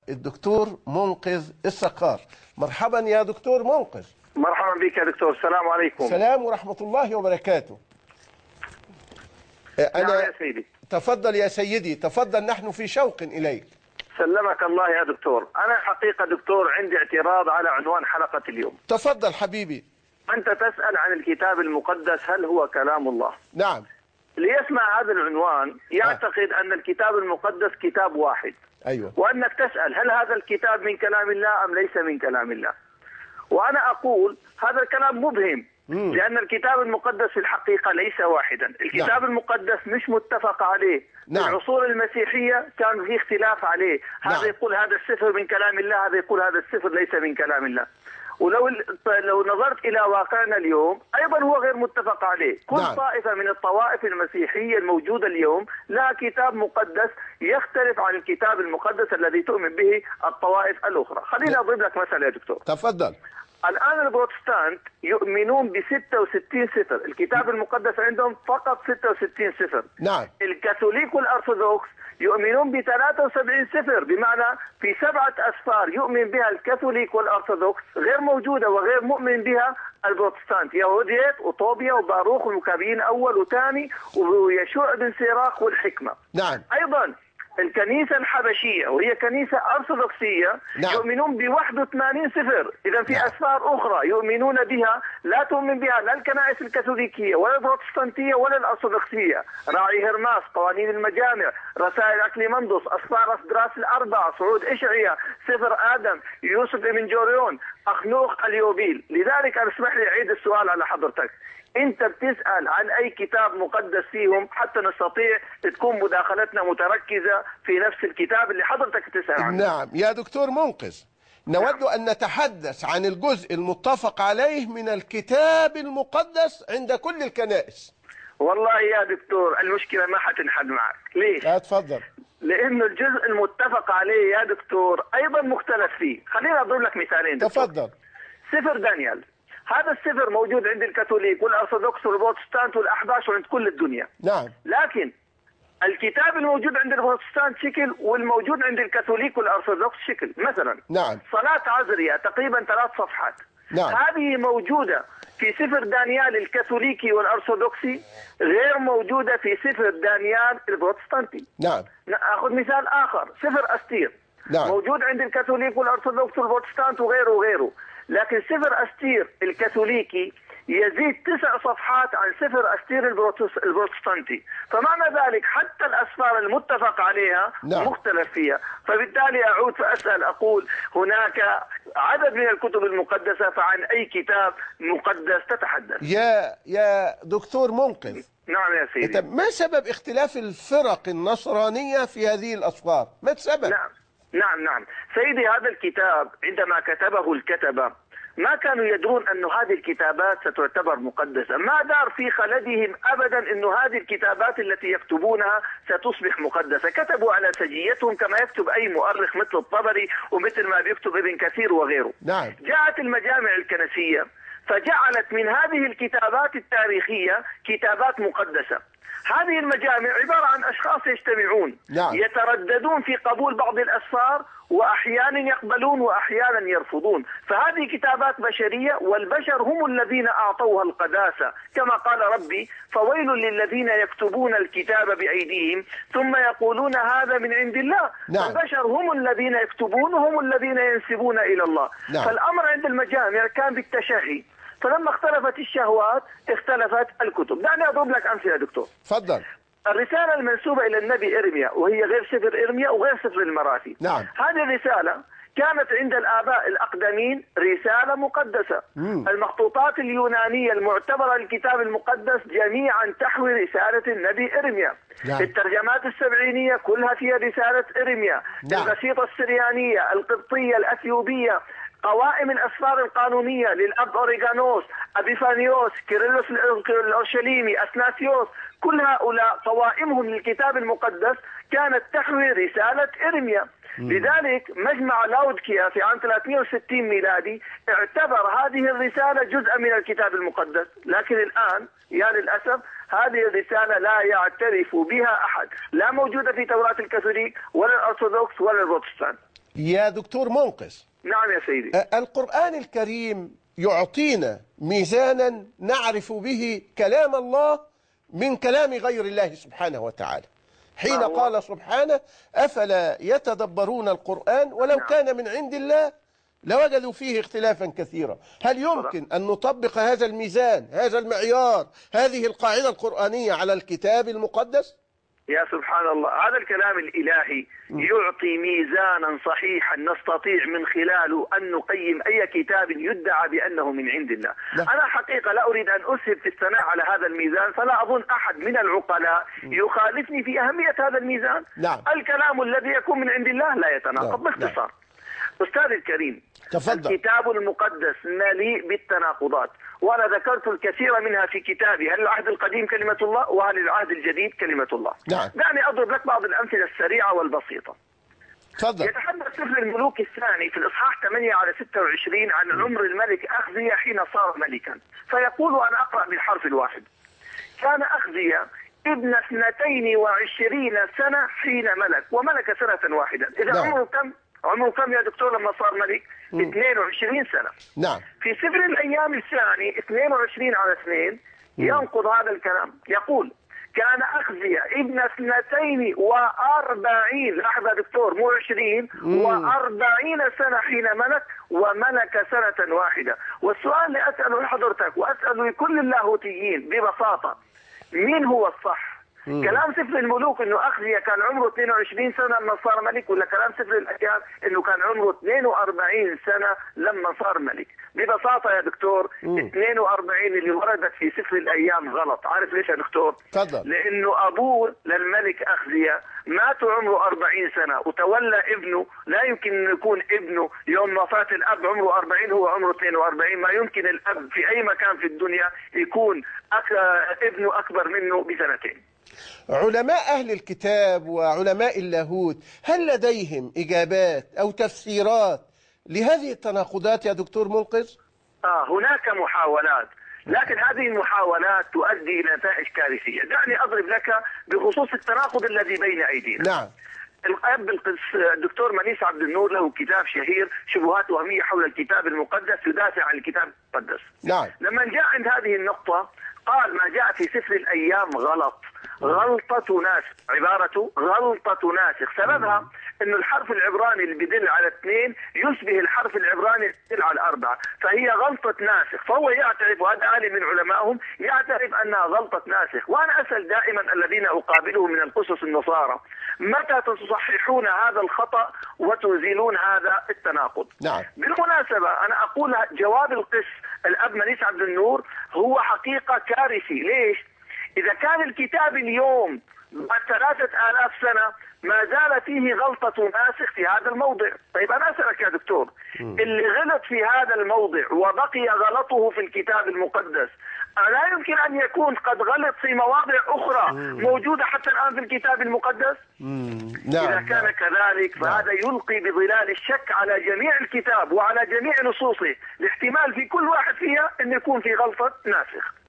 الدكتور منقذ الصقار. مرحبا يا دكتور منقذ. مرحبا بك يا دكتور. السلام عليكم. السلام ورحمة الله وبركاته. نعم يا سيدي. تفضل يا سيدي، تفضل، نحن في شوق إليك. سلمك الله يا دكتور. أنا حقيقة دكتور عندي اعتراض على عنوان حلقة اليوم. تفضل حبيبي. أنت تسأل عن الكتاب المقدس هل هو كلام الله؟ نعم. ليسمع هذا العنوان يعتقد أن الكتاب المقدس كتاب واحد. أيوة. وأنك تسأل هل هذا الكتاب من كلام الله أم ليس من كلام الله؟ وأنا أقول هذا الكلام مبهم، لأن الكتاب المقدس في الحقيقة ليس واحدا. الكتاب نعم. المقدس مش متفق عليه. نعم. في العصور المسيحية كان في اختلاف عليه. هذا نعم. يقول هذا السفر من كلام الله، هذا يقول هذا السفر ليس من كلام الله. ولو نظرت إلى واقعنا اليوم أيضا هو غير متفق عليه. كل نعم. طائفة من الطوائف المسيحية الموجودة اليوم لها كتاب مقدس يختلف عن الكتاب المقدس الذي تؤمن به الطوائف الأخرى. خليني أضرب لك مثل يا دكتور. تفضل. الآن البروتستانت يؤمنون ب 66 سفر، الكتاب المقدس عندهم فقط 66 سفر. نعم. الكاثوليك والأرثوذكس يؤمنون ب 73 سفر، بمعنى في 7 أسفار يؤمن بها الكاثوليك والأرثوذكس غير موجودة وغير مؤمن بها البروتستانت، يهوديت وطوبيا وباروخ والمكابين أول وثاني ويشوع بن سيراخ والحكمة. نعم. أيضا الكنيسة الحبشية وهي كنيسة أرثوذكسية نعم. يؤمنون ب 81 سفر، إذا في نعم. أسفار أخرى يؤمنون بها لا تؤمن بها لا الكنائس الكاثوليكية ولا البروتستانتية ولا الأرثوذكسية. راعي هرماس، قوانين المجامع، رسائل أكليمندس، أسفار أسدراس الأربعة، صعود إشعيا، سفر آدم، يوسف بن جوريون، أخنوخ اليوبيل. لذلك أنا اسمح لي أعيد السؤال على حضرتك، أنت بتسأل عن أي كتاب مقدس فيهم حتى نستطيع تكون مداخلتنا متركزة في نفس الكتاب اللي حضرتك تسأل عنه. نعم يا دكتور منقذ، نود أن نتحدث عن الجزء المتفق عليه من الكتاب المقدس عند كل الكنائس. والله يا دكتور المشكلة ما حتنحل معك. ليش؟ تفضل. لأنه الجزء المتفق عليه يا دكتور أيضا مختلف فيه. خليني أضرب لك مثالين دكتور. تفضل. سفر دانيال، هذا السفر موجود عند الكاثوليك والأرثوذكس والبروتستانت والأحباش وعند كل الدنيا. نعم. لكن الكتاب الموجود عند البروتستانت شكل والموجود عند الكاثوليك والأرثوذكس شكل. مثلا نعم. صلاة عزريا تقريبا 3 صفحات. نعم. هذه موجودة في سفر دانيال الكاثوليكي والأرثوذكسي، غير موجودة في سفر دانيال البروتستانتي. نعم. نأخذ مثال آخر، سفر أستير. نعم. موجود عند الكاثوليك والأرثوذكس والبروتستانت وغيره وغيره، لكن سفر أستير الكاثوليكي يزيد 9 صفحات عن سفر أستير البروتستانتي. فمعنى ذلك حتى الأسفار المتفق عليها نعم. مختلف فيها. فبالتالي أعود فأسأل أقول هناك عدد من الكتب المقدسة، فعن أي كتاب مقدس تتحدث؟ يا دكتور منقذ. نعم يا سيدي. ما سبب اختلاف الفرق النصرانية في هذه الأسفار؟ ما السبب؟ نعم سيدي، هذا الكتاب عندما كتبه الكتبة ما كانوا يدرون أن هذه الكتابات ستعتبر مقدسة. ما دار في خلدهم أبدا أن هذه الكتابات التي يكتبونها ستصبح مقدسة. كتبوا على سجيتهم كما يكتب أي مؤرخ مثل الطبري ومثل ما بيكتب ابن كثير وغيره. نعم. جاءت المجامع الكنسية فجعلت من هذه الكتابات التاريخية كتابات مقدسة. هذه المجامع عبارة عن أشخاص يجتمعون. نعم. يترددون في قبول بعض الأسفار وأحيانا يقبلون وأحيانا يرفضون. فهذه كتابات بشرية والبشر هم الذين أعطوها القداسة، كما قال ربي فويل للذين يكتبون الكتاب بأيديهم ثم يقولون هذا من عند الله. نعم. البشر هم الذين يكتبون وهم الذين ينسبون إلى الله. نعم. فالأمر عند المجامع كان بالتشهي، فلما اختلفت الشهوات اختلفت الكتب. دعني أضرب لك أمثلة يا دكتور. تفضل. الرسالة المنسوبة إلى النبي إرميا وهي غير سفر إرميا وغير سفر المراثي. نعم. هذه الرسالة كانت عند الآباء الأقدمين رسالة مقدسة. المخطوطات اليونانية المعتبرة للكتاب المقدس جميعا تحوي رسالة النبي إرميا. نعم. الترجمات السبعينية كلها فيها رسالة إرميا. نعم. القسيطة السريانية، القبطية، الأثيوبية، قوائم الأسفار القانونية للأب أوريغانوس، أبيفانيوس، كيرلس الأورشليمي، أثناسيوس، كل هؤلاء قوائمهم للكتاب المقدس كانت تحوي رسالة إرميا. لذلك مجمع لاودكيا في عام 360 ميلادي اعتبر هذه الرسالة جزءا من الكتاب المقدس. لكن الآن يا للأسف هذه الرسالة لا يعترف بها أحد، لا موجودة في توراة الكاثوليك ولا الأرثوذكس ولا البروتستانت. يا دكتور منقذ، نعم يا سيدي. القرآن الكريم يعطينا ميزانا نعرف به كلام الله من كلام غير الله سبحانه وتعالى، حين قال سبحانه: أفلا يتدبرون القرآن ولو كان من عند الله لوجدوا فيه اختلافا كثيرا. هل يمكن أن نطبق هذا الميزان، هذا المعيار، هذه القاعدة القرآنية على الكتاب المقدس؟ يا سبحان الله، هذا الكلام الإلهي يعطي ميزانا صحيحا نستطيع من خلاله أن نقيم أي كتاب يدعى بأنه من عند الله. أنا حقيقة لا أريد أن أسهب في الثناء على هذا الميزان، فلا أظن أحد من العقلاء يخالفني في أهمية هذا الميزان. الكلام الذي يكون من عند الله لا يتناقض. باختصار أستاذ الكريم، تفضل. الكتاب المقدس مليء بالتناقضات، وأنا ذكرت الكثير منها في كتابي هل العهد القديم كلمة الله وهل العهد الجديد كلمة الله. دعني أضرب لك بعض الأمثلة السريعة والبسيطة. تفضل. يتحدث سفر الملوك الثاني في الإصحاح 8-26 عن عمر الملك أخزية حين صار ملكا، فيقول، وأنا أقرأ بالحرف الواحد: كان أخزية ابن 22 سنة حين ملك، وملك سنة واحدة. إذا عمره كم يا دكتور لما صار ملك؟ 22 سنة. نعم. في سفر الأيام الثاني 22/2 ينقض هذا الكلام، يقول: كان أخزية ابن 42، لاحظ يا دكتور مو 20 و40 سنة حين ملك، وملك سنة واحدة. والسؤال اللي أسأله لحضرتك وأسأله لكل اللاهوتيين ببساطة: مين هو الصح؟ كلام سفر الملوك انه أخزية كان عمره 22 سنة لما صار ملك، ولا كلام سفر الأيام انه كان عمره 42 سنة لما صار ملك؟ ببساطة يا دكتور 42 اللي وردت في سفر الأيام غلط. عارف ليش يا دكتور؟ تفضل. لأنه أبوه للملك أخزية مات عمره 40 سنة وتولى ابنه، لا يمكن أن يكون ابنه يوم وفاة الأب عمره 40 هو عمره 42. ما يمكن الأب في أي مكان في الدنيا يكون ابنه أكبر منه بسنتين. علماء أهل الكتاب وعلماء اللاهوت هل لديهم إجابات أو تفسيرات لهذه التناقضات يا دكتور منقذ؟ هناك محاولات، لكن هذه المحاولات تؤدي إلى نتائج كارثية. دعني أضرب لك بخصوص التناقض الذي بين أيدينا. نعم. الأب الدكتور منيس عبد النور له كتاب شهير شبهات وهمية حول الكتاب المقدس، يدافع عن الكتاب المقدس. نعم. لما جاء عند هذه النقطة قال: ما جاء في سفر الأيام غلط، غلطة ناسخ. عبارته غلطة ناسخ، سببها انه الحرف العبراني اللي بيدل على 2 يشبه الحرف العبراني اللي بيدل على 4، فهي غلطة ناسخ. فهو يعترف، وهذا عالم من علمائهم يعترف انها غلطة ناسخ. وانا اسأل دائما الذين اقابلهم من القسس النصارى: متى تصححون هذا الخطأ وتزيلون هذا التناقض؟ نعم. بالمناسبة انا اقول جواب القس الاب منيس عبد النور هو حقيقة كارثي. ليش؟ إذا كان الكتاب اليوم بعد 3000 سنة ما زال فيه غلطة ناسخ في هذا الموضع، طيب أنا أسألك يا دكتور، اللي غلط في هذا الموضع وبقي غلطه في الكتاب المقدس، لا يمكن أن يكون قد غلط في مواضع أخرى موجودة حتى الآن في الكتاب المقدس؟ نعم. إذا كان كذلك فهذا يلقي بظلال الشك على جميع الكتاب وعلى جميع نصوصه، لاحتمال في كل واحد فيها أن يكون في غلطة ناسخ.